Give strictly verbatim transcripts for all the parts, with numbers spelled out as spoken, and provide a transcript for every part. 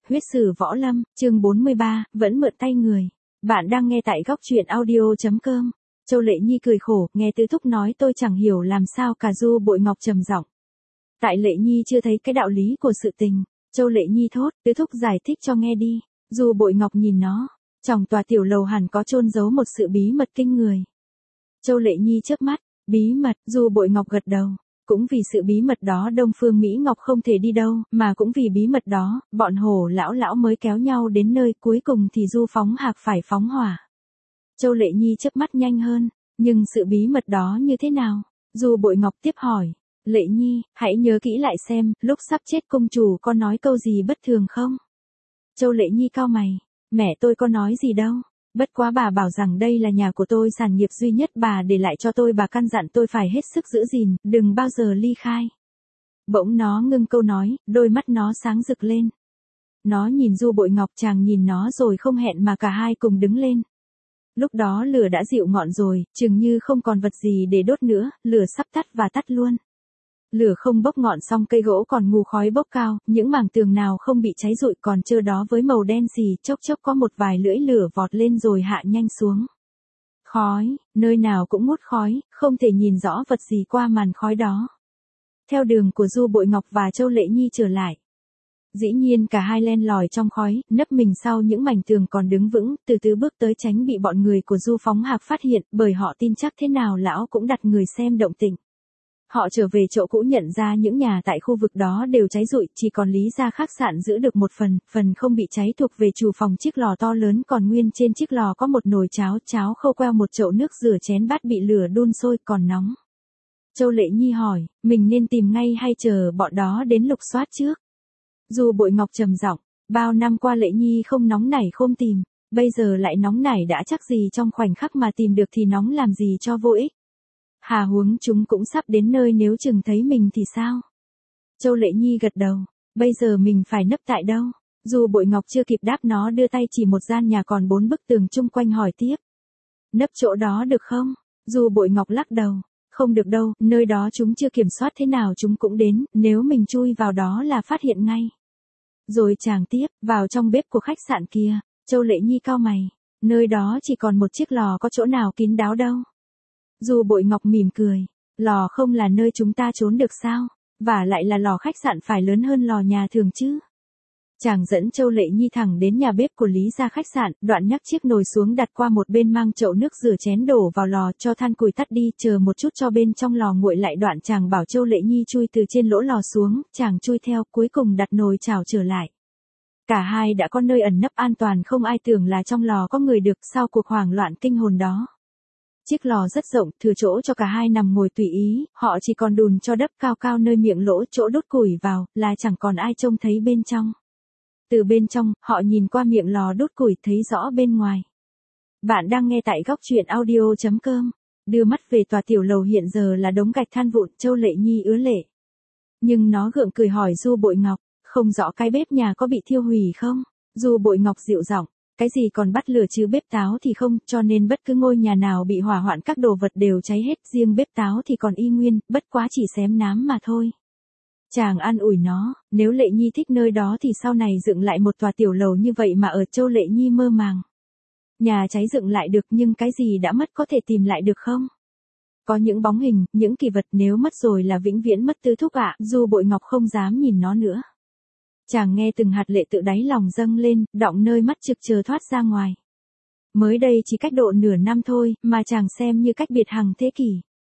Huyết sử võ lâm, chương bốn mươi ba, vẫn mượn tay người. Bạn đang nghe tại góc truyện audio.com. Châu Lệ Nhi cười khổ, nghe Tứ Thúc nói tôi chẳng hiểu làm sao cả. Du Bội Ngọc trầm giọng. Tại Lệ Nhi chưa thấy cái đạo lý của sự tình. Châu Lệ Nhi thốt, Tứ Thúc giải thích cho nghe đi. Du Bội Ngọc nhìn nó. Trong tòa tiểu lầu hẳn có chôn giấu một sự bí mật kinh người. Châu Lệ Nhi chớp mắt, bí mật, Du Bội Ngọc gật đầu. Cũng vì sự bí mật đó Đông Phương Mỹ Ngọc không thể đi đâu, mà cũng vì bí mật đó, bọn Hổ lão lão mới kéo nhau đến nơi, cuối cùng thì Du Phóng Hạc phải phóng hỏa. Châu Lệ Nhi chớp mắt nhanh hơn, nhưng sự bí mật đó như thế nào? Du Bội Ngọc tiếp hỏi, Lệ Nhi, hãy nhớ kỹ lại xem, lúc sắp chết công chủ có nói câu gì bất thường không? Châu Lệ Nhi cau mày, mẹ tôi có nói gì đâu. Bất quá bà bảo rằng đây là nhà của tôi, sản nghiệp duy nhất bà để lại cho tôi, bà căn dặn tôi phải hết sức giữ gìn, đừng bao giờ ly khai. Bỗng nó ngưng câu nói, đôi mắt nó sáng rực lên. Nó nhìn Du Bội Ngọc, chàng nhìn nó rồi không hẹn mà cả hai cùng đứng lên. Lúc đó lửa đã dịu ngọn rồi, chừng như không còn vật gì để đốt nữa, lửa sắp tắt và tắt luôn. Lửa không bốc ngọn xong cây gỗ còn ngù khói bốc cao, những mảng tường nào không bị cháy rụi còn trơ đó với màu đen xì, chốc chốc có một vài lưỡi lửa vọt lên rồi hạ nhanh xuống. Khói, nơi nào cũng ngút khói, không thể nhìn rõ vật gì qua màn khói đó. Theo đường của Du Bội Ngọc và Châu Lệ Nhi trở lại. Dĩ nhiên cả hai len lỏi trong khói, nấp mình sau những mảnh tường còn đứng vững, từ từ bước tới tránh bị bọn người của Du Phóng Hạc phát hiện, bởi họ tin chắc thế nào lão cũng đặt người xem động tĩnh. Họ trở về chỗ cũ nhận ra những nhà tại khu vực đó đều cháy rụi, chỉ còn Lý gia khách sạn giữ được một phần, phần không bị cháy thuộc về chủ phòng chiếc lò to lớn, còn nguyên trên chiếc lò có một nồi cháo, cháo khô queo, một chậu nước rửa chén bát bị lửa đun sôi còn nóng. Châu Lệ Nhi hỏi, mình nên tìm ngay hay chờ bọn đó đến lục soát trước? Du Bội Ngọc trầm giọng, bao năm qua Lệ Nhi không nóng nảy không tìm, bây giờ lại nóng nảy đã chắc gì trong khoảnh khắc mà tìm được thì nóng làm gì cho vô ích. Hà huống chúng cũng sắp đến nơi, nếu chừng thấy mình thì sao? Châu Lệ Nhi gật đầu, bây giờ mình phải nấp tại đâu? Du Bội Ngọc chưa kịp đáp nó đưa tay chỉ một gian nhà còn bốn bức tường chung quanh hỏi tiếp. Nấp chỗ đó được không? Du Bội Ngọc lắc đầu, không được đâu, nơi đó chúng chưa kiểm soát thế nào chúng cũng đến, nếu mình chui vào đó là phát hiện ngay. Rồi chàng tiếp, vào trong bếp của khách sạn kia. Châu Lệ Nhi cau mày, nơi đó chỉ còn một chiếc lò, có chỗ nào kín đáo đâu. Du Bội Ngọc mỉm cười, lò không là nơi chúng ta trốn được sao, và lại là lò khách sạn phải lớn hơn lò nhà thường chứ. Chàng dẫn Châu Lệ Nhi thẳng đến nhà bếp của Lý gia khách sạn, đoạn nhắc chiếc nồi xuống đặt qua một bên, mang chậu nước rửa chén đổ vào lò, cho than củi tắt đi, chờ một chút cho bên trong lò nguội lại, đoạn chàng bảo Châu Lệ Nhi chui từ trên lỗ lò xuống, chàng chui theo, cuối cùng đặt nồi chảo trở lại. Cả hai đã có nơi ẩn nấp an toàn, không ai tưởng là trong lò có người được sau cuộc hoảng loạn kinh hồn đó. Chiếc lò rất rộng, thừa chỗ cho cả hai nằm ngồi tùy ý, họ chỉ còn đùn cho đắp cao cao nơi miệng lỗ, chỗ đốt củi vào, là chẳng còn ai trông thấy bên trong. Từ bên trong, họ nhìn qua miệng lò đốt củi thấy rõ bên ngoài. Bạn đang nghe tại góc truyện audio.com. Đưa mắt về tòa tiểu lầu hiện giờ là đống gạch than vụn, Châu Lệ Nhi ứa lệ. Nhưng nó gượng cười hỏi Du Bội Ngọc, không rõ cái bếp nhà có bị thiêu hủy không? Du Bội Ngọc dịu giọng, cái gì còn bắt lửa chứ bếp táo thì không, cho nên bất cứ ngôi nhà nào bị hỏa hoạn các đồ vật đều cháy hết, riêng bếp táo thì còn y nguyên, bất quá chỉ xém nám mà thôi. Chàng an ủi nó, nếu Lệ Nhi thích nơi đó thì sau này dựng lại một tòa tiểu lầu như vậy mà ở. Châu Lệ Nhi mơ màng. Nhà cháy dựng lại được nhưng cái gì đã mất có thể tìm lại được không? Có những bóng hình, những kỳ vật, nếu mất rồi là vĩnh viễn mất. Tứ Thúc ạ. Du Bội Ngọc không dám nhìn nó nữa. Chàng nghe từng hạt lệ tự đáy lòng dâng lên, đọng nơi mắt trực chờ thoát ra ngoài. Mới đây chỉ cách độ nửa năm thôi, mà chàng xem như cách biệt hàng thế kỷ.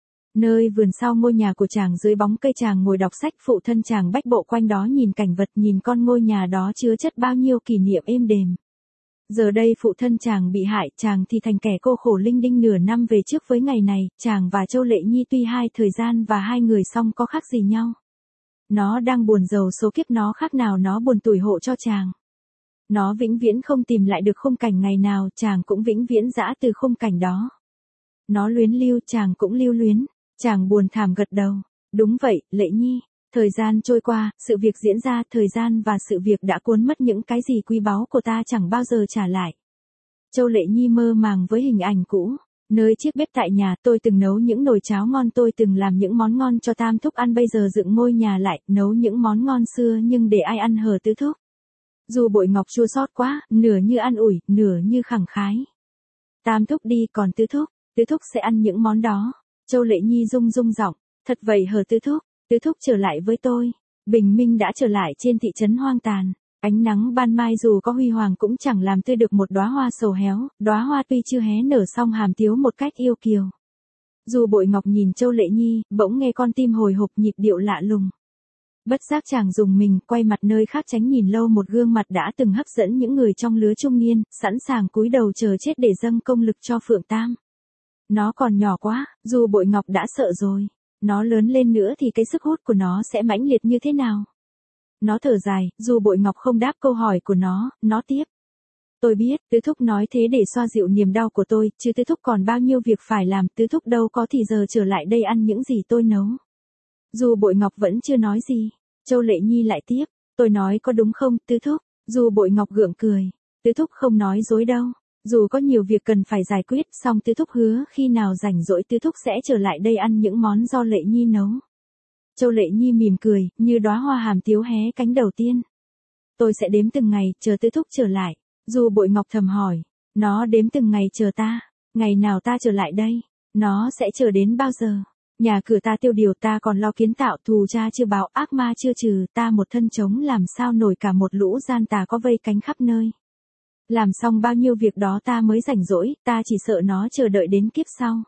Nơi vườn sau ngôi nhà của chàng, dưới bóng cây chàng ngồi đọc sách, phụ thân chàng bách bộ quanh đó nhìn cảnh vật, nhìn con ngôi nhà đó chứa chất bao nhiêu kỷ niệm êm đềm. Giờ đây phụ thân chàng bị hại, chàng thì thành kẻ cô khổ linh đinh nửa năm về trước. Với ngày này, chàng và Châu Lệ Nhi tuy hai thời gian và hai người song có khác gì nhau. Nó đang buồn rầu số kiếp, nó khác nào nó buồn tủi hộ cho chàng. Nó vĩnh viễn không tìm lại được khung cảnh ngày nào, chàng cũng vĩnh viễn dã từ khung cảnh đó. Nó luyến lưu, chàng cũng lưu luyến. Chàng buồn thảm gật đầu. Đúng vậy, Lệ Nhi. Thời gian trôi qua, sự việc diễn ra, thời gian và sự việc đã cuốn mất những cái gì quý báu của ta chẳng bao giờ trả lại. Châu Lệ Nhi mơ màng với hình ảnh cũ. Nơi chiếc bếp tại nhà, tôi từng nấu những nồi cháo ngon, tôi từng làm những món ngon cho Tam Thúc ăn, bây giờ dựng ngôi nhà lại, nấu những món ngon xưa nhưng để ai ăn hờ Tứ Thúc. Du Bội Ngọc chua xót quá, nửa như an ủi, nửa như khẳng khái. Tam thúc đi, còn tứ thúc, tứ thúc sẽ ăn những món đó. Châu Lệ Nhi rung rung giọng, thật vậy hờ tứ thúc, tứ thúc trở lại với tôi. Bình minh đã trở lại trên thị trấn hoang tàn. Ánh nắng ban mai dù có huy hoàng cũng chẳng làm tươi được một đóa hoa sầu héo, đóa hoa tuy chưa hé nở xong hàm tiếu một cách yêu kiều. Du Bội Ngọc nhìn Châu Lệ Nhi, bỗng nghe con tim hồi hộp nhịp điệu lạ lùng. Bất giác chàng dùng mình, quay mặt nơi khác tránh nhìn lâu một gương mặt đã từng hấp dẫn những người trong lứa trung niên, sẵn sàng cúi đầu chờ chết để dâng công lực cho Phượng Tam. Nó còn nhỏ quá, Du Bội Ngọc đã sợ rồi. Nó lớn lên nữa thì cái sức hút của nó sẽ mãnh liệt như thế nào? Nó thở dài, Du Bội Ngọc không đáp câu hỏi của nó, nó tiếp. Tôi biết, tứ thúc nói thế để xoa dịu niềm đau của tôi, chứ tứ thúc còn bao nhiêu việc phải làm, tứ thúc đâu có thì giờ trở lại đây ăn những gì tôi nấu. Du Bội Ngọc vẫn chưa nói gì. Châu Lệ Nhi lại tiếp, tôi nói có đúng không, tứ thúc? Du Bội Ngọc gượng cười, tứ thúc không nói dối đâu. Dù có nhiều việc cần phải giải quyết, song tứ thúc hứa khi nào rảnh rỗi tứ thúc sẽ trở lại đây ăn những món do Lệ Nhi nấu. Châu Lệ Nhi mỉm cười, như đóa hoa hàm tiếu hé cánh đầu tiên. Tôi sẽ đếm từng ngày, chờ tứ thúc trở lại. Du Bội Ngọc thầm hỏi, nó đếm từng ngày chờ ta, ngày nào ta trở lại đây, nó sẽ chờ đến bao giờ? Nhà cửa ta tiêu điều, ta còn lo kiến tạo, thù cha chưa báo, ác ma chưa trừ, ta một thân trống làm sao nổi cả một lũ gian tà có vây cánh khắp nơi. Làm xong bao nhiêu việc đó ta mới rảnh rỗi, ta chỉ sợ nó chờ đợi đến kiếp sau.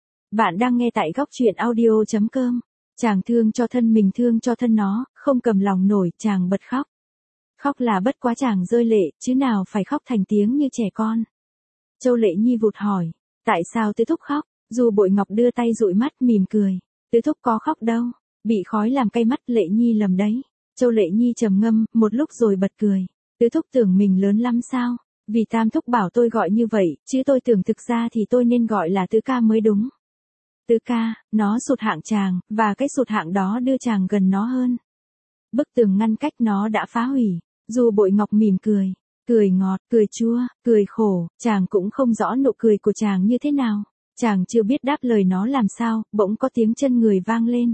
Bạn đang nghe tại góc truyện audio chấm com. Chàng thương cho thân mình, thương cho thân nó, không cầm lòng nổi, chàng bật khóc. Khóc là bất quá chàng rơi lệ, chứ nào phải khóc thành tiếng như trẻ con. Châu Lệ Nhi vụt hỏi, tại sao tứ thúc khóc? Du Bội Ngọc đưa tay dụi mắt mỉm cười, tứ thúc có khóc đâu, bị khói làm cay mắt, Lệ Nhi lầm đấy. Châu Lệ Nhi trầm ngâm, một lúc rồi bật cười, tứ thúc tưởng mình lớn lắm sao? Vì Tam thúc bảo tôi gọi như vậy, chứ tôi tưởng thực ra thì tôi nên gọi là tứ ca mới đúng. Tứ ca, nó sụt hạng chàng, và cái sụt hạng đó đưa chàng gần nó hơn. Bức tường ngăn cách nó đã phá hủy. Du Bội Ngọc mỉm cười, cười ngọt, cười chua, cười khổ, chàng cũng không rõ nụ cười của chàng như thế nào. Chàng chưa biết đáp lời nó làm sao, bỗng có tiếng chân người vang lên.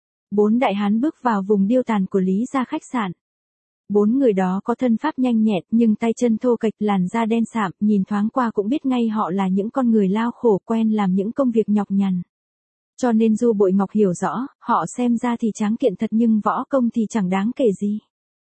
Bốn đại hán bước vào vùng điêu tàn của Lý gia khách sạn. Bốn người đó có thân pháp nhanh nhẹn nhưng tay chân thô kệch, làn da đen sạm, nhìn thoáng qua cũng biết ngay họ là những con người lao khổ quen làm những công việc nhọc nhằn. Cho nên Du Bội Ngọc hiểu rõ, họ xem ra thì tráng kiện thật nhưng võ công thì chẳng đáng kể gì.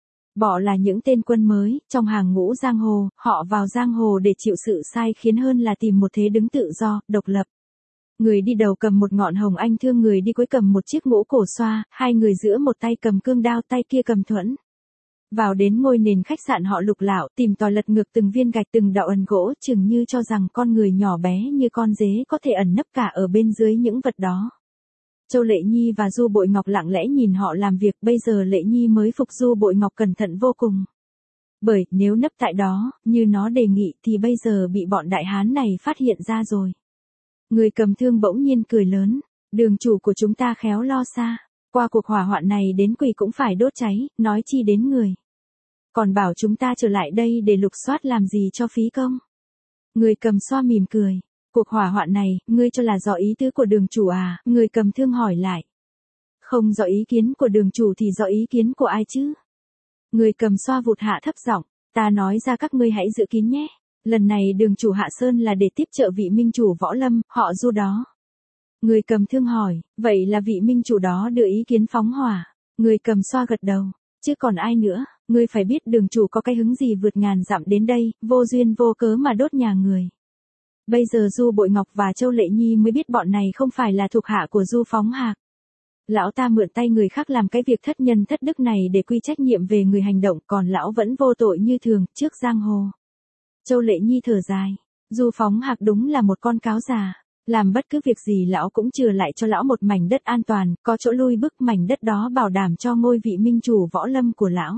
Bỏ là những tên quân mới, trong hàng ngũ giang hồ, họ vào giang hồ để chịu sự sai khiến hơn là tìm một thế đứng tự do, độc lập. Người đi đầu cầm một ngọn hồng anh thương, người đi cuối cầm một chiếc mũ cổ xoa, hai người giữa một tay cầm cương đao, tay kia cầm thuẫn. Vào đến ngôi nền khách sạn họ lục lạo, tìm tòi lật ngược từng viên gạch, từng đạo ẩn gỗ, chừng như cho rằng con người nhỏ bé như con dế có thể ẩn nấp cả ở bên dưới những vật đó. Châu Lệ Nhi và Du Bội Ngọc lặng lẽ nhìn họ làm việc, bây giờ Lệ Nhi mới phục Du Bội Ngọc cẩn thận vô cùng. Bởi, nếu nấp tại đó, như nó đề nghị thì bây giờ bị bọn đại hán này phát hiện ra rồi. Người cầm thương bỗng nhiên cười lớn, đường chủ của chúng ta khéo lo xa, qua cuộc hỏa hoạn này đến quỷ cũng phải đốt cháy, nói chi đến người. Còn bảo chúng ta trở lại đây để lục soát làm gì cho phí công. Người cầm xoa mỉm cười. Cuộc hỏa hoạn này, ngươi cho là do ý tứ của đường chủ à? Người cầm thương hỏi lại. Không do ý kiến của đường chủ thì do ý kiến của ai chứ? Người cầm xoa vụt hạ thấp giọng, ta nói ra các ngươi hãy giữ kín nhé. Lần này đường chủ Hạ Sơn là để tiếp trợ vị minh chủ Võ Lâm, họ Du đó. Người cầm thương hỏi, vậy là vị minh chủ đó đưa ý kiến phóng hỏa. Người cầm xoa gật đầu, chứ còn ai nữa, ngươi phải biết đường chủ có cái hứng gì vượt ngàn dặm đến đây, vô duyên vô cớ mà đốt nhà người. Bây giờ Du Bội Ngọc và Châu Lệ Nhi mới biết bọn này không phải là thuộc hạ của Du Phóng Hạc. Lão ta mượn tay người khác làm cái việc thất nhân thất đức này để quy trách nhiệm về người hành động, còn lão vẫn vô tội như thường, trước giang hồ. Châu Lệ Nhi thở dài, Du Phóng Hạc đúng là một con cáo già, làm bất cứ việc gì lão cũng chừa lại cho lão một mảnh đất an toàn, có chỗ lui bức, mảnh đất đó bảo đảm cho ngôi vị minh chủ Võ Lâm của lão.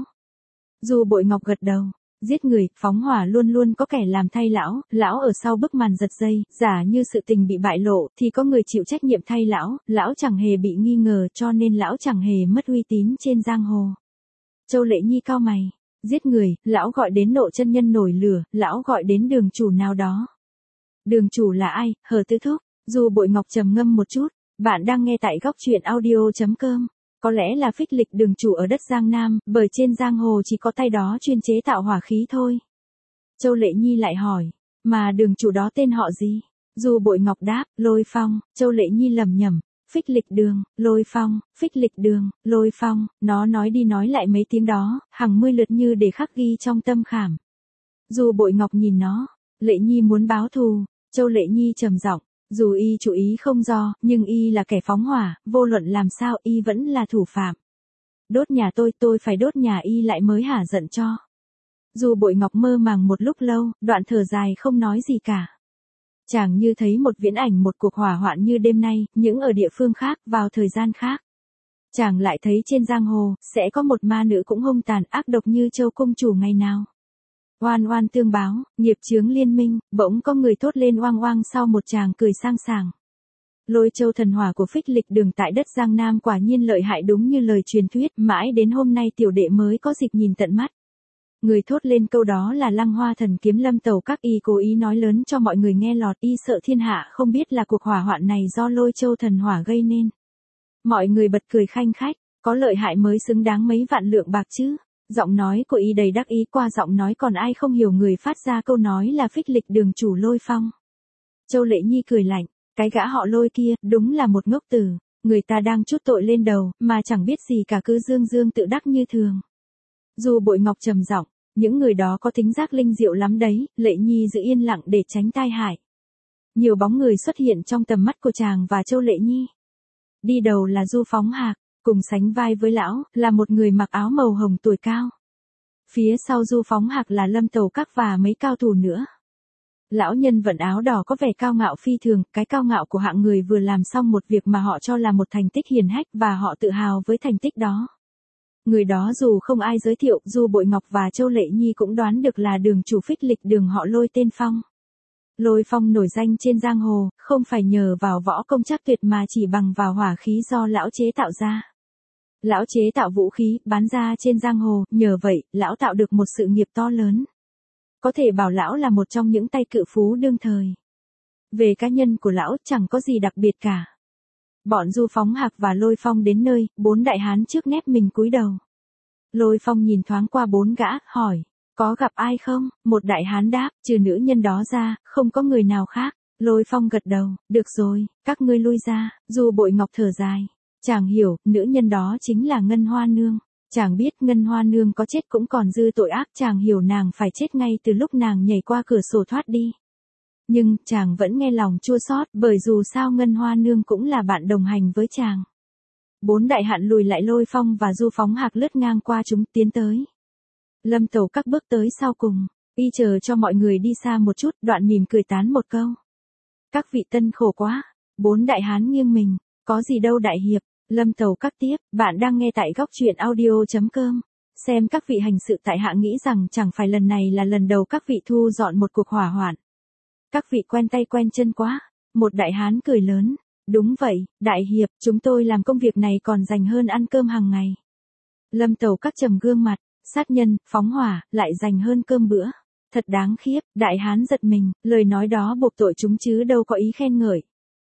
Du Bội Ngọc gật đầu. Giết người, phóng hỏa luôn luôn có kẻ làm thay lão, lão ở sau bức màn giật dây, giả như sự tình bị bại lộ, thì có người chịu trách nhiệm thay lão, lão chẳng hề bị nghi ngờ cho nên lão chẳng hề mất uy tín trên giang hồ. Châu Lệ Nhi cau mày, giết người, lão gọi đến Nộ chân nhân nổi lửa, lão gọi đến đường chủ nào đó. Đường chủ là ai, hờ tứ thúc? Du Bội Ngọc trầm ngâm một chút, bạn đang nghe tại góc truyện audio chấm com. Có lẽ là phích lịch đường chủ ở đất Giang Nam, bởi trên giang hồ chỉ có tay đó chuyên chế tạo hỏa khí thôi. Châu Lệ Nhi lại hỏi, mà đường chủ đó tên họ gì? Du Bội Ngọc đáp, Lôi Phong. Châu Lệ Nhi lẩm nhẩm, phích lịch đường, Lôi Phong, phích lịch đường, Lôi Phong, nó nói đi nói lại mấy tiếng đó, hàng mươi lượt như để khắc ghi trong tâm khảm. Du Bội Ngọc nhìn nó, Lệ Nhi muốn báo thù. Châu Lệ Nhi trầm giọng, dù y chủ ý không do, nhưng y là kẻ phóng hỏa, vô luận làm sao y vẫn là thủ phạm. Đốt nhà tôi, tôi phải đốt nhà y lại mới hả giận cho. Du Bội Ngọc mơ màng một lúc lâu, đoạn thở dài không nói gì cả. Chàng như thấy một viễn ảnh một cuộc hỏa hoạn như đêm nay, những ở địa phương khác, vào thời gian khác. Chàng lại thấy trên giang hồ, sẽ có một ma nữ cũng hung tàn ác độc như Châu Cung Chủ ngày nào. Oan oan tương báo, nghiệp chướng liên minh, bỗng có người thốt lên oang oang sau một chàng cười sang sảng. Lôi Châu thần hỏa của phích lịch đường tại đất Giang Nam quả nhiên lợi hại đúng như lời truyền thuyết, mãi đến hôm nay tiểu đệ mới có dịp nhìn tận mắt. Người thốt lên câu đó là Lăng Hoa Thần Kiếm Lâm Tầu Các, y cố ý nói lớn cho mọi người nghe lọt, y sợ thiên hạ không biết là cuộc hỏa hoạn này do Lôi Châu thần hỏa gây nên. Mọi người bật cười khanh khách, có lợi hại mới xứng đáng mấy vạn lượng bạc chứ. Giọng nói của y đầy đắc ý, qua giọng nói còn ai không hiểu người phát ra câu nói là phích lịch đường chủ Lôi Phong. Châu Lệ Nhi cười lạnh, cái gã họ Lôi kia, đúng là một ngốc tử, người ta đang trút tội lên đầu, mà chẳng biết gì cả cứ dương dương tự đắc như thường. Du Bội Ngọc trầm giọng, những người đó có tính giác linh diệu lắm đấy. Lệ Nhi giữ yên lặng để tránh tai hại. Nhiều bóng người xuất hiện trong tầm mắt của chàng và Châu Lệ Nhi. Đi đầu là Du Phóng Hạc, cùng sánh vai với lão, là một người mặc áo màu hồng tuổi cao. Phía sau Du Phóng Hạc là Lâm Tầu Các và mấy cao thủ nữa. Lão nhân vận áo đỏ có vẻ cao ngạo phi thường, cái cao ngạo của hạng người vừa làm xong một việc mà họ cho là một thành tích hiển hách và họ tự hào với thành tích đó. Người đó dù không ai giới thiệu, Du Bội Ngọc và Châu Lệ Nhi cũng đoán được là đường chủ phích lịch đường họ Lôi tên Phong. Lôi Phong nổi danh trên giang hồ, không phải nhờ vào võ công chắc tuyệt mà chỉ bằng vào hỏa khí do lão chế tạo ra. Lão chế tạo vũ khí, bán ra trên giang hồ, nhờ vậy, lão tạo được một sự nghiệp to lớn. Có thể bảo lão là một trong những tay cự phú đương thời. Về cá nhân của lão, chẳng có gì đặc biệt cả. Bọn Du Phóng Hạc và Lôi Phong đến nơi, bốn đại hán trước nép mình cúi đầu. Lôi Phong nhìn thoáng qua bốn gã, hỏi, có gặp ai không? Một đại hán đáp, trừ nữ nhân đó ra, không có người nào khác. Lôi Phong gật đầu, được rồi, các ngươi lui ra. Du Bội Ngọc thở dài. Chàng hiểu, nữ nhân đó chính là Ngân Hoa Nương. Chàng biết Ngân Hoa Nương có chết cũng còn dư tội ác, chàng hiểu nàng phải chết ngay từ lúc nàng nhảy qua cửa sổ thoát đi. Nhưng, chàng vẫn nghe lòng chua xót, bởi dù sao Ngân Hoa Nương cũng là bạn đồng hành với chàng. Bốn đại hạn lùi lại. Lôi Phong và Du Phóng Hạc lướt ngang qua chúng, tiến tới. Lâm Tầu Các bước tới sau cùng, y chờ cho mọi người đi xa một chút, đoạn mỉm cười tán một câu. Các vị tân khổ quá. Bốn đại hán nghiêng mình, có gì đâu đại hiệp. Lâm Tầu Các tiếp, bạn đang nghe tại góc truyện audio chấm com. Xem các vị hành sự tại hạ nghĩ rằng chẳng phải lần này là lần đầu các vị thu dọn một cuộc hỏa hoạn. Các vị quen tay quen chân quá. Một đại hán cười lớn. Đúng vậy, đại hiệp, chúng tôi làm công việc này còn dành hơn ăn cơm hàng ngày. Lâm Tầu Các trầm gương mặt, sát nhân, phóng hỏa, lại dành hơn cơm bữa. Thật đáng khiếp, đại hán giật mình, lời nói đó buộc tội chúng chứ đâu có ý khen ngợi.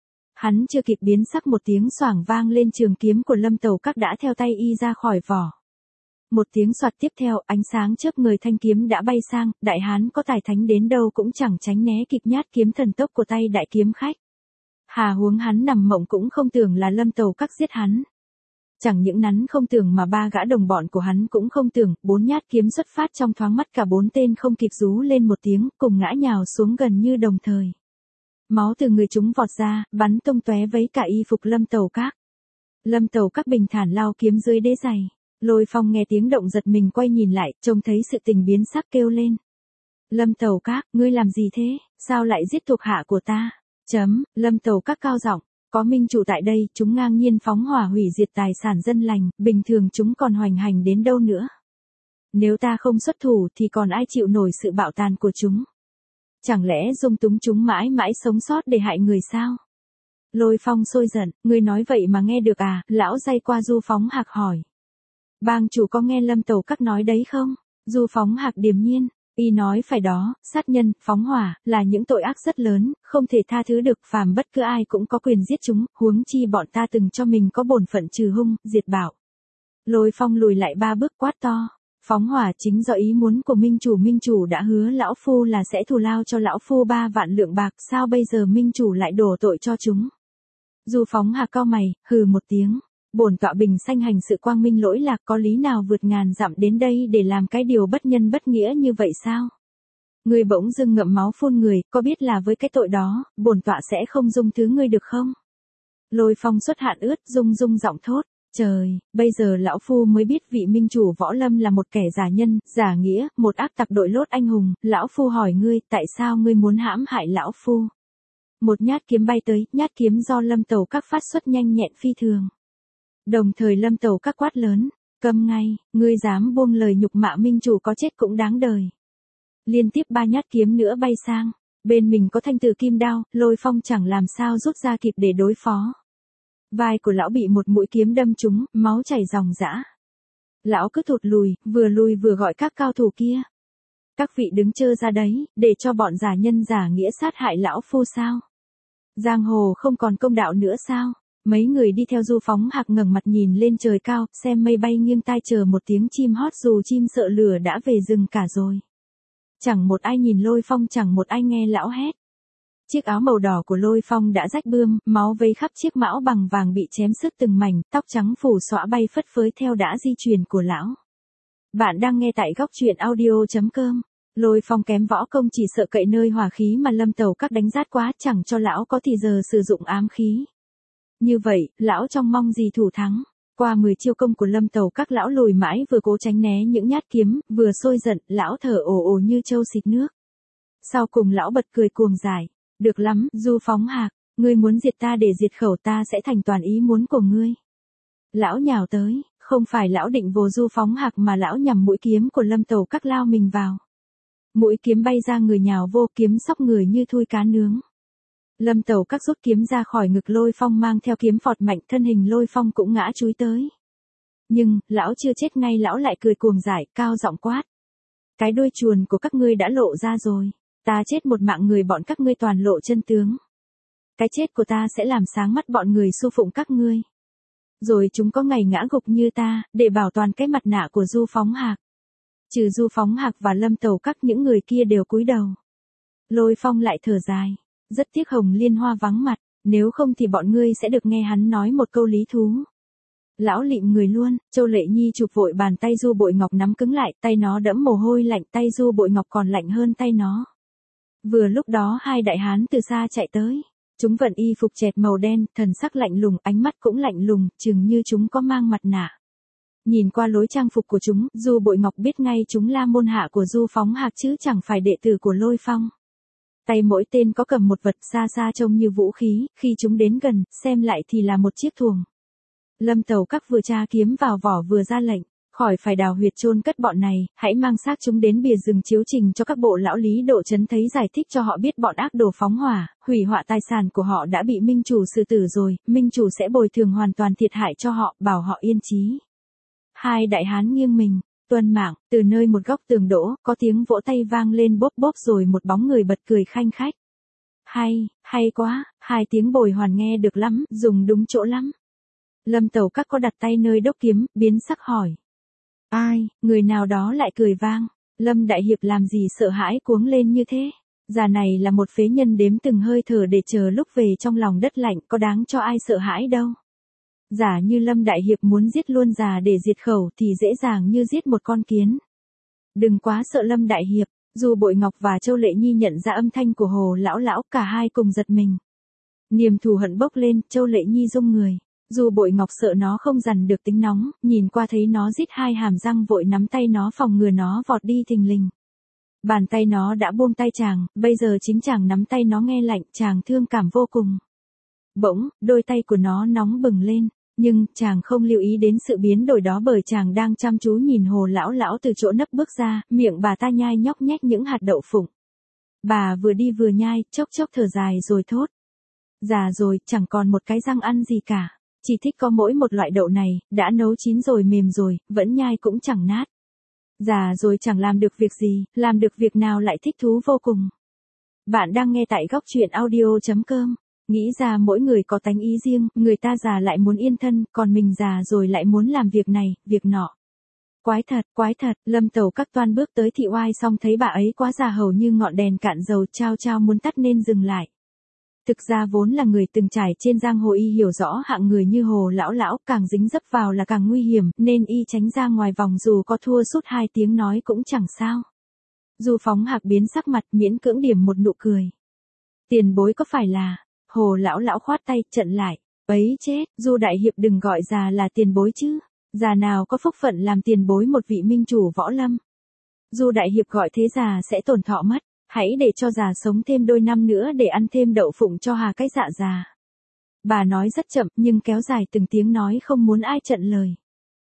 Hắn chưa kịp biến sắc một tiếng xoảng vang lên, trường kiếm của Lâm Tầu Các đã theo tay y ra khỏi vỏ. Một tiếng xoạt tiếp theo, ánh sáng chớp người, thanh kiếm đã bay sang, đại hán có tài thánh đến đâu cũng chẳng tránh né kịp nhát kiếm thần tốc của tay đại kiếm khách. Hà huống hắn nằm mộng cũng không tưởng là Lâm Tầu Các giết hắn. Chẳng những hắn không tưởng mà ba gã đồng bọn của hắn cũng không tưởng, bốn nhát kiếm xuất phát trong thoáng mắt, cả bốn tên không kịp rú lên một tiếng, cùng ngã nhào xuống gần như đồng thời. Máu từ người chúng vọt ra, bắn tung tóe vấy cả y phục Lâm Tầu Các. Lâm Tầu Các bình thản lao kiếm dưới đế giày. Lôi Phong nghe tiếng động giật mình quay nhìn lại, trông thấy sự tình biến sắc kêu lên. Lâm Tầu Các, ngươi làm gì thế, sao lại giết thuộc hạ của ta? Chấm, Lâm Tầu Các cao giọng, có minh chủ tại đây, chúng ngang nhiên phóng hỏa hủy diệt tài sản dân lành, bình thường chúng còn hoành hành đến đâu nữa. Nếu ta không xuất thủ thì còn ai chịu nổi sự bạo tàn của chúng? Chẳng lẽ dung túng chúng mãi mãi sống sót để hại người sao? Lôi Phong sôi giận, ngươi nói vậy mà nghe được à? Lão day qua Du Phóng Hạc hỏi. Bang chủ có nghe Lâm Tầu Các nói đấy không? Du Phóng Hạc điềm nhiên, y nói phải đó, sát nhân, phóng hỏa, là những tội ác rất lớn, không thể tha thứ được, phàm bất cứ ai cũng có quyền giết chúng, huống chi bọn ta từng cho mình có bổn phận trừ hung, diệt bạo. Lôi Phong lùi lại ba bước quát to. Phóng hỏa chính do ý muốn của minh chủ, minh chủ đã hứa lão phu là sẽ thù lao cho lão phu ba vạn lượng bạc, sao bây giờ minh chủ lại đổ tội cho chúng? Du Phóng Hạc cau mày, hừ một tiếng, bổn tọa bình sanh hành sự quang minh lỗi lạc, có lý nào vượt ngàn dặm đến đây để làm cái điều bất nhân bất nghĩa như vậy sao? Ngươi bỗng dưng ngậm máu phun người, có biết là với cái tội đó, bổn tọa sẽ không dung thứ ngươi được không? Lôi Phong xuất hạn ướt, rung rung giọng thốt. Trời, bây giờ lão phu mới biết vị minh chủ võ lâm là một kẻ giả nhân, giả nghĩa, một ác tặc đội lốt anh hùng, lão phu hỏi ngươi, tại sao ngươi muốn hãm hại lão phu? Một nhát kiếm bay tới, nhát kiếm do Lâm Tầu Các phát xuất nhanh nhẹn phi thường. Đồng thời Lâm Tầu Các quát lớn, câm ngay, ngươi dám buông lời nhục mạ minh chủ có chết cũng đáng đời. Liên tiếp ba nhát kiếm nữa bay sang, bên mình có thanh tử kim đao, Lôi Phong chẳng làm sao rút ra kịp để đối phó. Vai của lão bị một mũi kiếm đâm trúng, máu chảy ròng rã. Lão cứ thụt lùi, vừa lùi vừa gọi các cao thủ kia. Các vị đứng chơ ra đấy, để cho bọn giả nhân giả nghĩa sát hại lão phu sao? Giang hồ không còn công đạo nữa sao? Mấy người đi theo Du Phóng Hạc ngẩng mặt nhìn lên trời cao, xem mây bay nghiêng tai chờ một tiếng chim hót, dù chim sợ lửa đã về rừng cả rồi. Chẳng một ai nhìn Lôi Phong, chẳng một ai nghe lão hét. Chiếc áo màu đỏ của Lôi Phong đã rách bươm, máu vấy khắp chiếc mão bằng vàng bị chém sứt từng mảnh, tóc trắng phủ xõa bay phất phới theo đã di truyền của lão. Bạn đang nghe tại góc truyện audio chấm com. Lôi Phong kém võ công chỉ sợ cậy nơi hỏa khí mà Lâm Tầu Các đánh rát quá, chẳng cho lão có thì giờ sử dụng ám khí. Như vậy, lão trong mong gì thủ thắng. Qua mười chiêu công của Lâm Tầu Các, lão lùi mãi vừa cố tránh né những nhát kiếm, vừa sôi giận, lão thở ồ ồ như trâu xịt nước. Sau cùng lão bật cười cuồng giải. Được lắm, Du Phóng Hạc, ngươi muốn diệt ta để diệt khẩu, ta sẽ thành toàn ý muốn của ngươi. Lão nhào tới, không phải lão định vồ Du Phóng Hạc mà lão nhằm mũi kiếm của Lâm Tầu Các lao mình vào. Mũi kiếm bay ra người nhào vô, kiếm sóc người như thui cá nướng. Lâm Tầu Các rút kiếm ra khỏi ngực Lôi Phong, mang theo kiếm phọt mạnh, thân hình Lôi Phong cũng ngã chúi tới. Nhưng, lão chưa chết ngay, lão lại cười cuồng giải, cao giọng quát. Cái đuôi chuồn của các ngươi đã lộ ra rồi. Ta chết một mạng người, bọn các ngươi toàn lộ chân tướng. Cái chết của ta sẽ làm sáng mắt bọn người su phụng các ngươi. Rồi chúng có ngày ngã gục như ta, để bảo toàn cái mặt nạ của Du Phóng Hạc. Trừ Du Phóng Hạc và Lâm Tầu Các, những người kia đều cúi đầu. Lôi Phong lại thở dài. Rất tiếc Hồng Liên Hoa vắng mặt, nếu không thì bọn ngươi sẽ được nghe hắn nói một câu lý thú. Lão lịm người luôn, Châu Lệ Nhi chụp vội bàn tay Du Bội Ngọc nắm cứng lại, tay nó đẫm mồ hôi lạnh, tay Du Bội Ngọc còn lạnh hơn tay nó. Vừa lúc đó hai đại hán từ xa chạy tới. Chúng vận y phục chẹt màu đen, thần sắc lạnh lùng, ánh mắt cũng lạnh lùng, chừng như chúng có mang mặt nạ. Nhìn qua lối trang phục của chúng, Du Bội Ngọc biết ngay chúng là môn hạ của Du Phóng Hạc chứ chẳng phải đệ tử của Lôi Phong. Tay mỗi tên có cầm một vật, xa xa trông như vũ khí, khi chúng đến gần, xem lại thì là một chiếc thuồng. Lâm Tầu Các vừa tra kiếm vào vỏ vừa ra lệnh, khỏi phải đào huyệt chôn cất bọn này, hãy mang xác chúng đến bìa rừng chiếu trình cho các bộ lão lý độ trấn thấy, giải thích cho họ biết bọn ác đồ phóng hỏa, hủy hoại tài sản của họ đã bị minh chủ xử tử rồi, minh chủ sẽ bồi thường hoàn toàn thiệt hại cho họ, bảo họ yên chí. Hai đại hán nghiêng mình, tuân mạng, từ nơi một góc tường đỗ, có tiếng vỗ tay vang lên bốp bốp, rồi một bóng người bật cười khanh khách. Hay, hay quá, hai tiếng bồi hoàn nghe được lắm, dùng đúng chỗ lắm. Lâm Tầu Các có đặt tay nơi đốc kiếm, biến sắc hỏi. Ai, người nào đó lại cười vang. Lâm Đại Hiệp làm gì sợ hãi cuống lên như thế? Già này là một phế nhân đếm từng hơi thở để chờ lúc về trong lòng đất lạnh, có đáng cho ai sợ hãi đâu. Giả như Lâm Đại Hiệp muốn giết luôn già để diệt khẩu thì dễ dàng như giết một con kiến. Đừng quá sợ Lâm Đại Hiệp. Du Bội Ngọc và Châu Lệ Nhi nhận ra âm thanh của Hồ lão lão, cả hai cùng giật mình. Niềm thù hận bốc lên, Châu Lệ Nhi rung người. Du Bội Ngọc sợ nó không dằn được tính nóng, nhìn qua thấy nó rít hai hàm răng, vội nắm tay nó phòng ngừa nó vọt đi thình lình. Bàn tay nó đã buông tay chàng, bây giờ chính chàng nắm tay nó nghe lạnh, chàng thương cảm vô cùng. Bỗng, đôi tay của nó nóng bừng lên, nhưng chàng không lưu ý đến sự biến đổi đó, bởi chàng đang chăm chú nhìn Hồ lão lão từ chỗ nấp bước ra, miệng bà ta nhai nhóc nhách những hạt đậu phụng. Bà vừa đi vừa nhai, chốc chốc thở dài rồi thốt. Già rồi, chẳng còn một cái răng ăn gì cả. Chỉ thích có mỗi một loại đậu này, đã nấu chín rồi mềm rồi, vẫn nhai cũng chẳng nát. Già rồi chẳng làm được việc gì, làm được việc nào lại thích thú vô cùng. Bạn đang nghe tại góc truyện audio chấm com. Nghĩ ra mỗi người có tánh ý riêng, người ta già lại muốn yên thân, còn mình già rồi lại muốn làm việc này, việc nọ. Quái thật, quái thật, Lâm Tầu các toan bước tới thị oai xong thấy bà ấy quá già hầu như ngọn đèn cạn dầu, trao trao muốn tắt nên dừng lại. Thực ra vốn là người từng trải trên giang hồ, y hiểu rõ hạng người như Hồ lão lão càng dính dấp vào là càng nguy hiểm, nên y tránh ra ngoài vòng, dù có thua sút hai tiếng nói cũng chẳng sao. Du Phóng Hạc biến sắc mặt, miễn cưỡng điểm một nụ cười. Tiền bối có phải là... Hồ lão lão khoát tay, chặn lại. Ấy chết, Du đại hiệp đừng gọi già là tiền bối chứ. Già nào có phúc phận làm tiền bối một vị minh chủ võ lâm. Du đại hiệp gọi thế già sẽ tổn thọ mất. Hãy để cho già sống thêm đôi năm nữa để ăn thêm đậu phụng cho hà cái dạ già. Bà nói rất chậm nhưng kéo dài từng tiếng nói không muốn ai chặn lời.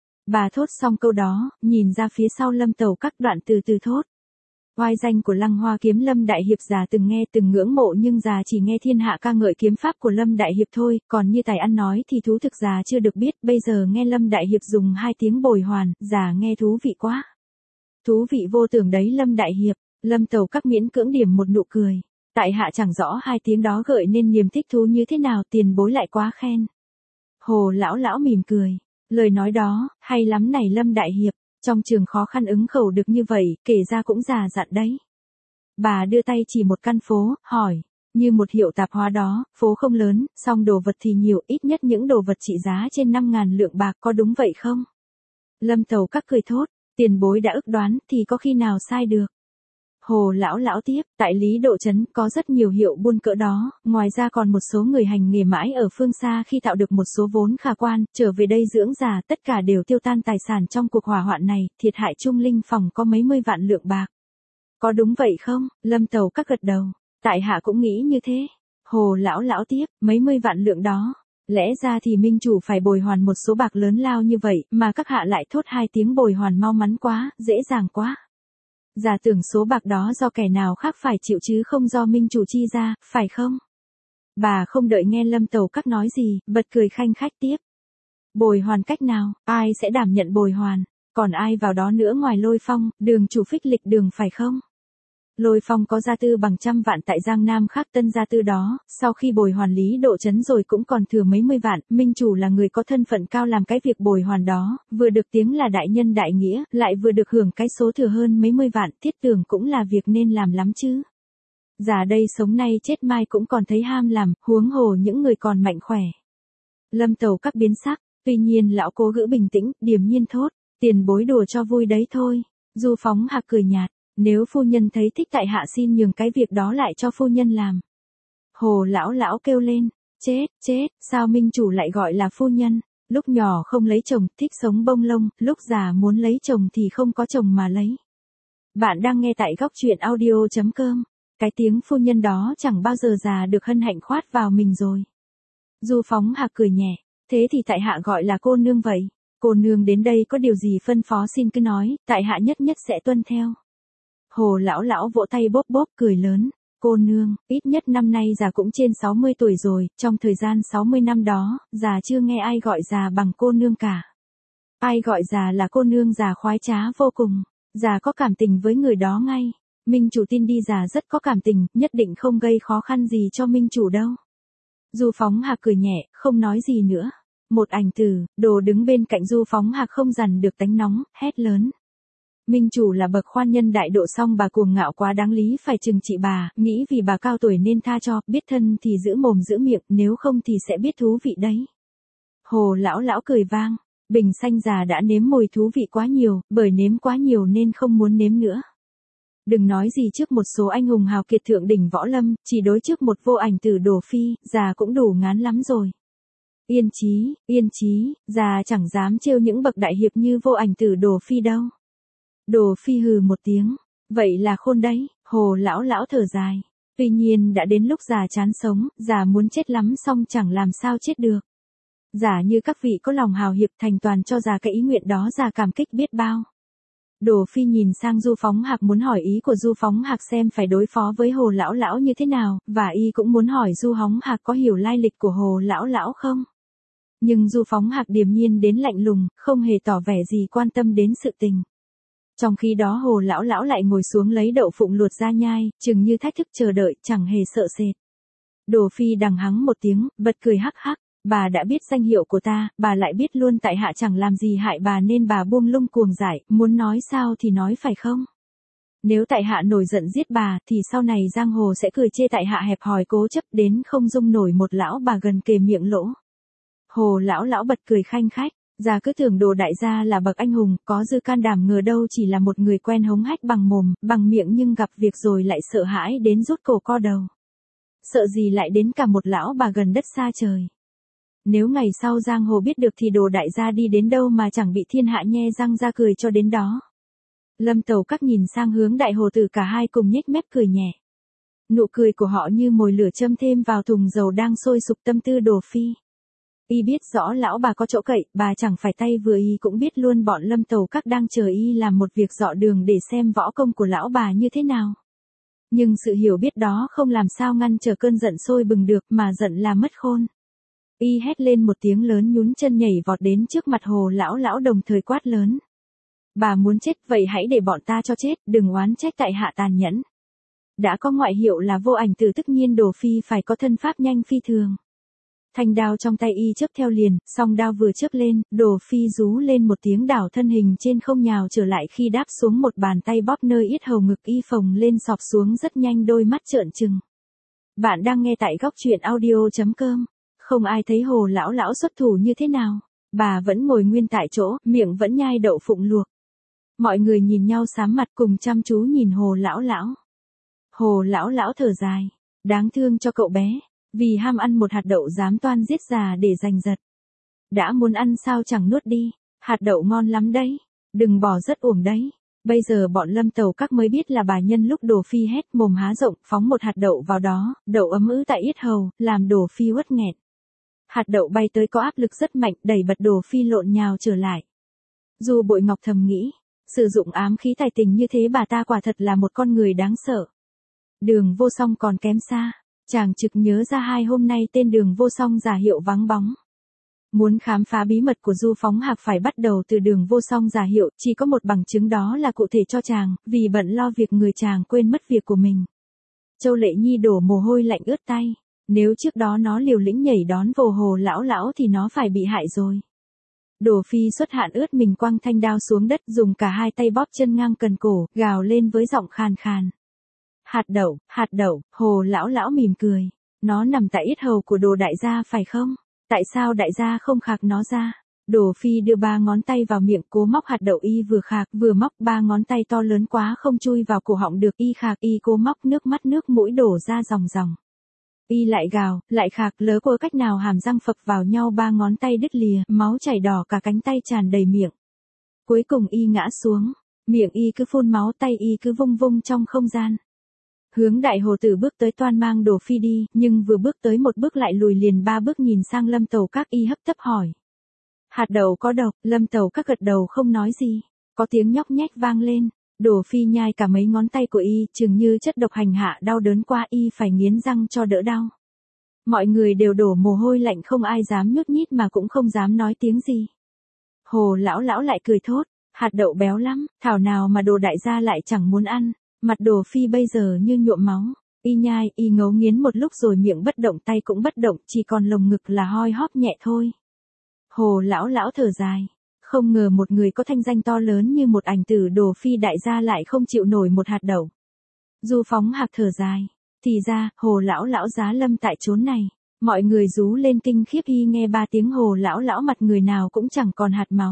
Bà thốt xong câu đó, nhìn ra phía sau Lâm Tầu các đoạn từ từ thốt. Oai danh của Lăng Hoa kiếm Lâm đại hiệp già từng nghe từng ngưỡng mộ, nhưng già chỉ nghe thiên hạ ca ngợi kiếm pháp của Lâm đại hiệp thôi, còn như tài ăn nói thì thú thực già chưa được biết, bây giờ nghe Lâm đại hiệp dùng hai tiếng bồi hoàn, già nghe thú vị quá. Thú vị vô tưởng đấy Lâm đại hiệp. Lâm Tầu các miễn cưỡng điểm một nụ cười. Tại hạ chẳng rõ hai tiếng đó gợi nên niềm thích thú như thế nào, tiền bối lại quá khen. Hồ lão lão mỉm cười. Lời nói đó, hay lắm này Lâm đại hiệp. Trong trường khó khăn ứng khẩu được như vậy, kể ra cũng già dặn đấy. Bà đưa tay chỉ một căn phố, hỏi. Như một hiệu tạp hóa đó, phố không lớn, song đồ vật thì nhiều, ít nhất những đồ vật trị giá trên năm ngàn lượng bạc, có đúng vậy không? Lâm Tầu các cười thốt. Tiền bối đã ức đoán, thì có khi nào sai được. Hồ lão lão tiếp, tại Lý Độ Trấn có rất nhiều hiệu buôn cỡ đó, ngoài ra còn một số người hành nghề mãi ở phương xa khi tạo được một số vốn khả quan, trở về đây dưỡng già, tất cả đều tiêu tan tài sản trong cuộc hỏa hoạn này, thiệt hại chung linh phòng có mấy mươi vạn lượng bạc. Có đúng vậy không? Lâm Tầu các gật đầu. Tại hạ cũng nghĩ như thế. Hồ lão lão tiếp, mấy mươi vạn lượng đó. Lẽ ra thì minh chủ phải bồi hoàn một số bạc lớn lao như vậy, mà các hạ lại thốt hai tiếng bồi hoàn mau mắn quá, dễ dàng quá. Giả tưởng số bạc đó do kẻ nào khác phải chịu chứ không do minh chủ chi ra, phải không? Bà không đợi nghe Lâm Tầu các nói gì, bật cười khanh khách tiếp. Bồi hoàn cách nào, ai sẽ đảm nhận bồi hoàn, còn ai vào đó nữa ngoài Lôi Phong, Đường chủ Phích Lịch Đường phải không? Lôi Phong có gia tư bằng trăm vạn tại Giang Nam khác tân gia tư đó, sau khi bồi hoàn Lý Độ Trấn rồi cũng còn thừa mấy mươi vạn, minh chủ là người có thân phận cao làm cái việc bồi hoàn đó, vừa được tiếng là đại nhân đại nghĩa, lại vừa được hưởng cái số thừa hơn mấy mươi vạn, thiết tưởng cũng là việc nên làm lắm chứ. Già đây sống nay chết mai cũng còn thấy ham làm, huống hồ những người còn mạnh khỏe. Lâm Tầu các biến sắc, tuy nhiên lão cố giữ bình tĩnh, điềm nhiên thốt, tiền bối đùa cho vui đấy thôi. Du Phóng Hạc cười nhạt. Nếu phu nhân thấy thích tại hạ xin nhường cái việc đó lại cho phu nhân làm. Hồ lão lão kêu lên, chết, chết, sao minh chủ lại gọi là phu nhân, lúc nhỏ không lấy chồng, thích sống bông lông, lúc già muốn lấy chồng thì không có chồng mà lấy. Bạn đang nghe tại góc truyện audio chấm com, cái tiếng phu nhân đó chẳng bao giờ già được hân hạnh khoát vào mình rồi. Du Phóng Hạc cười nhẹ, thế thì tại hạ gọi là cô nương vậy, cô nương đến đây có điều gì phân phó xin cứ nói, tại hạ nhất nhất sẽ tuân theo. Hồ lão lão vỗ tay bóp bóp cười lớn, cô nương, ít nhất năm nay già cũng trên sáu mươi tuổi rồi, trong thời gian sáu mươi năm đó, già chưa nghe ai gọi già bằng cô nương cả. Ai gọi già là cô nương già khoái trá vô cùng, già có cảm tình với người đó ngay, minh chủ tin đi già rất có cảm tình, nhất định không gây khó khăn gì cho minh chủ đâu. Du Phóng Hạc cười nhẹ, không nói gì nữa. Một ảnh tử, đồ đứng bên cạnh Du Phóng Hạc không dằn được tánh nóng, hét lớn. Minh chủ là bậc khoan nhân đại độ, song bà cuồng ngạo quá đáng lý phải trừng trị bà, nghĩ vì bà cao tuổi nên tha cho, biết thân thì giữ mồm giữ miệng, nếu không thì sẽ biết thú vị đấy. Hồ lão lão cười vang, bình xanh già đã nếm mùi thú vị quá nhiều, bởi nếm quá nhiều nên không muốn nếm nữa. Đừng nói gì trước một số anh hùng hào kiệt thượng đỉnh võ lâm, chỉ đối trước một vô ảnh tử Đồ Phi, già cũng đủ ngán lắm rồi. Yên chí, yên chí, già chẳng dám trêu những bậc đại hiệp như vô ảnh tử Đồ Phi đâu. Đồ Phi hừ một tiếng, vậy là khôn đấy, hồ lão lão thở dài. Tuy nhiên đã đến lúc già chán sống, già muốn chết lắm song chẳng làm sao chết được. Giả như các vị có lòng hào hiệp thành toàn cho già cái ý nguyện đó, già cảm kích biết bao. Đồ Phi nhìn sang Du Phóng Hạc muốn hỏi ý của Du Phóng Hạc xem phải đối phó với hồ lão lão như thế nào, và y cũng muốn hỏi Du Phóng Hạc có hiểu lai lịch của hồ lão lão không. Nhưng Du Phóng Hạc điềm nhiên đến lạnh lùng, không hề tỏ vẻ gì quan tâm đến sự tình. Trong khi đó hồ lão lão lại ngồi xuống lấy đậu phụng luộc ra nhai, chừng như thách thức chờ đợi, chẳng hề sợ sệt. Đồ Phi đằng hắng một tiếng, bật cười hắc hắc. Bà đã biết danh hiệu của ta, bà lại biết luôn tại hạ chẳng làm gì hại bà nên bà buông lung cuồng dại, muốn nói sao thì nói phải không? Nếu tại hạ nổi giận giết bà, thì sau này giang hồ sẽ cười chê tại hạ hẹp hòi cố chấp đến không dung nổi một lão bà gần kề miệng lỗ. Hồ lão lão bật cười khanh khách, già cứ tưởng Đồ đại gia là bậc anh hùng, có dư can đảm ngờ đâu chỉ là một người quen hống hách bằng mồm, bằng miệng nhưng gặp việc rồi lại sợ hãi đến rút cổ co đầu. Sợ gì lại đến cả một lão bà gần đất xa trời. Nếu ngày sau giang hồ biết được thì Đồ đại gia đi đến đâu mà chẳng bị thiên hạ nhe răng ra cười cho đến đó. Lâm Tầu Các nhìn sang hướng Đại Hồ Tử, cả hai cùng nhếch mép cười nhẹ. Nụ cười của họ như mồi lửa châm thêm vào thùng dầu đang sôi sục tâm tư Đồ Phi. Y biết rõ lão bà có chỗ cậy, bà chẳng phải tay vừa y cũng biết luôn bọn Lâm Tầu Các đang chờ y làm một việc dọ đường để xem võ công của lão bà như thế nào. Nhưng sự hiểu biết đó không làm sao ngăn trở cơn giận sôi bừng được, mà giận là mất khôn. Y hét lên một tiếng lớn, nhún chân nhảy vọt đến trước mặt Hồ lão lão, đồng thời quát lớn. Bà muốn chết, vậy hãy để bọn ta cho chết, đừng oán trách tại hạ tàn nhẫn. Đã có ngoại hiệu là Vô Ảnh Tử, tất nhiên Đồ Phi phải có thân pháp nhanh phi thường. Thanh đao trong tay y chớp theo liền, song đao vừa chớp lên, Đồ Phi rú lên một tiếng, đảo thân hình trên không nhào trở lại, khi đáp xuống một bàn tay bóp nơi yết hầu ngực y phồng lên sọp xuống rất nhanh, đôi mắt trợn trừng. Bạn đang nghe tại góc truyện audio chấm com. Không ai thấy Hồ lão lão xuất thủ như thế nào. Bà vẫn ngồi nguyên tại chỗ, miệng vẫn nhai đậu phụng luộc. Mọi người nhìn nhau xám mặt cùng chăm chú nhìn Hồ lão lão. Hồ lão lão thở dài. Đáng thương cho cậu bé. Vì ham ăn một hạt đậu dám toan giết già để giành giật. Đã muốn ăn sao chẳng nuốt đi. Hạt đậu ngon lắm đấy. Đừng bỏ rất uổng đấy. Bây giờ bọn Lâm Tầu Các mới biết là bà nhân lúc Đồ Phi hét mồm há rộng, phóng một hạt đậu vào đó, đậu ấm ứ tại yết hầu, làm Đồ Phi uất nghẹn. Hạt đậu bay tới có áp lực rất mạnh, đẩy bật Đồ Phi lộn nhào trở lại. Du Bội Ngọc thầm nghĩ, sử dụng ám khí tài tình như thế bà ta quả thật là một con người đáng sợ. Đường Vô Song còn kém xa. Chàng trực nhớ ra hai hôm nay tên Đường Vô Song giả hiệu vắng bóng. Muốn khám phá bí mật của Du Phóng Hạc phải bắt đầu từ Đường Vô Song giả hiệu, chỉ có một bằng chứng đó là cụ thể cho chàng, vì bận lo việc người chàng quên mất việc của mình. Châu Lệ Nhi đổ mồ hôi lạnh ướt tay, nếu trước đó nó liều lĩnh nhảy đón vồ Hồ lão lão thì nó phải bị hại rồi. Đồ Phi xuất hạn ướt mình, quăng thanh đao xuống đất, dùng cả hai tay bóp chân ngang cần cổ, gào lên với giọng khàn khàn. Hạt đậu, hạt đậu. Hồ lão lão mỉm cười. Nó nằm tại yết hầu của Đồ đại gia phải không? Tại sao đại gia không khạc nó ra? Đồ Phi đưa ba ngón tay vào miệng cố móc hạt đậu, y vừa khạc vừa móc, ba ngón tay to lớn quá không chui vào cổ họng được, y khạc y cố móc, nước mắt nước mũi đổ ra ròng ròng. Y lại gào, lại khạc, lớ quơ cách nào hàm răng phập vào nhau, ba ngón tay đứt lìa, máu chảy đỏ cả cánh tay tràn đầy miệng. Cuối cùng y ngã xuống, miệng y cứ phun máu, tay y cứ vung vung trong không gian. Hướng Đại Hồ Tử bước tới toan mang Đồ Phi đi, nhưng vừa bước tới một bước lại lùi liền ba bước, nhìn sang Lâm Tầu Các, y hấp tấp hỏi. Hạt đậu có độc? Lâm Tầu Các gật đầu không nói gì. Có tiếng nhóc nhách vang lên. Đồ Phi nhai cả mấy ngón tay của y, chừng như chất độc hành hạ, đau đớn quá y phải nghiến răng cho đỡ đau. Mọi người đều đổ mồ hôi lạnh, không ai dám nhút nhít mà cũng không dám nói tiếng gì. Hồ lão lão lại cười thốt. Hạt đậu béo lắm, thảo nào mà Đồ đại gia lại chẳng muốn ăn. Mặt Đồ Phi bây giờ như nhuộm máu, y nhai, y ngấu nghiến một lúc rồi miệng bất động, tay cũng bất động, chỉ còn lồng ngực là hoi hóp nhẹ thôi. Hồ lão lão thở dài, không ngờ một người có thanh danh to lớn như một ảnh tử Đồ Phi đại gia lại không chịu nổi một hạt đậu. Du Phóng Hạc thở dài, thì ra, Hồ lão lão giá lâm tại chốn này. Mọi người rú lên kinh khiếp, y nghe ba tiếng Hồ lão lão mặt người nào cũng chẳng còn hạt máu.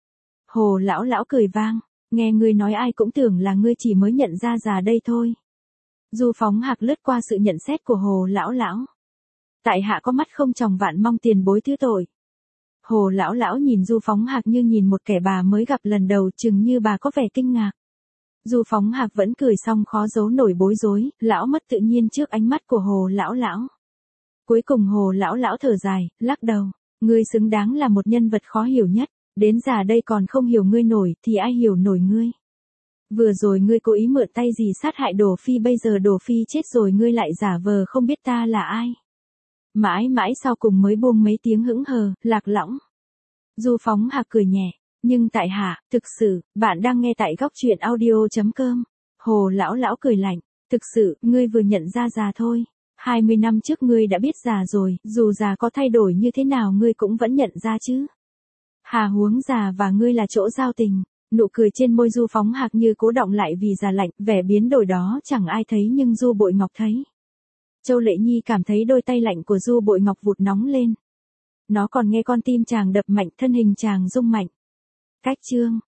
Hồ lão lão cười vang. Nghe ngươi nói ai cũng tưởng là ngươi chỉ mới nhận ra già đây thôi. Du Phóng Hạc lướt qua sự nhận xét của Hồ lão lão. Tại hạ có mắt không tròng, vạn mong tiền bối thứ tội. Hồ lão lão nhìn Du Phóng Hạc như nhìn một kẻ bà mới gặp lần đầu, chừng như bà có vẻ kinh ngạc. Du Phóng Hạc vẫn cười xong khó giấu nổi bối rối, lão mất tự nhiên trước ánh mắt của Hồ lão lão. Cuối cùng Hồ lão lão thở dài, lắc đầu. Ngươi xứng đáng là một nhân vật khó hiểu nhất. Đến già đây còn không hiểu ngươi nổi, thì ai hiểu nổi ngươi. Vừa rồi ngươi cố ý mượn tay gì sát hại Đồ Phi, bây giờ Đồ Phi chết rồi ngươi lại giả vờ không biết ta là ai. Mãi mãi sau cùng mới buông mấy tiếng hững hờ, lạc lõng. Du Phóng Hạc cười nhẹ, nhưng tại hạ, thực sự, bạn đang nghe tại góc truyện audio chấm com. Hồ lão lão cười lạnh, thực sự, ngươi vừa nhận ra già thôi. hai mươi năm trước ngươi đã biết già rồi, dù già có thay đổi như thế nào ngươi cũng vẫn nhận ra chứ. Hà huống già và ngươi là chỗ giao tình. Nụ cười trên môi Du Phóng Hạc như cố động lại vì già lạnh, vẻ biến đổi đó chẳng ai thấy nhưng Du Bội Ngọc thấy. Châu Lệ Nhi cảm thấy đôi tay lạnh của Du Bội Ngọc vụt nóng lên. Nó còn nghe con tim chàng đập mạnh, thân hình chàng rung mạnh. Cách chương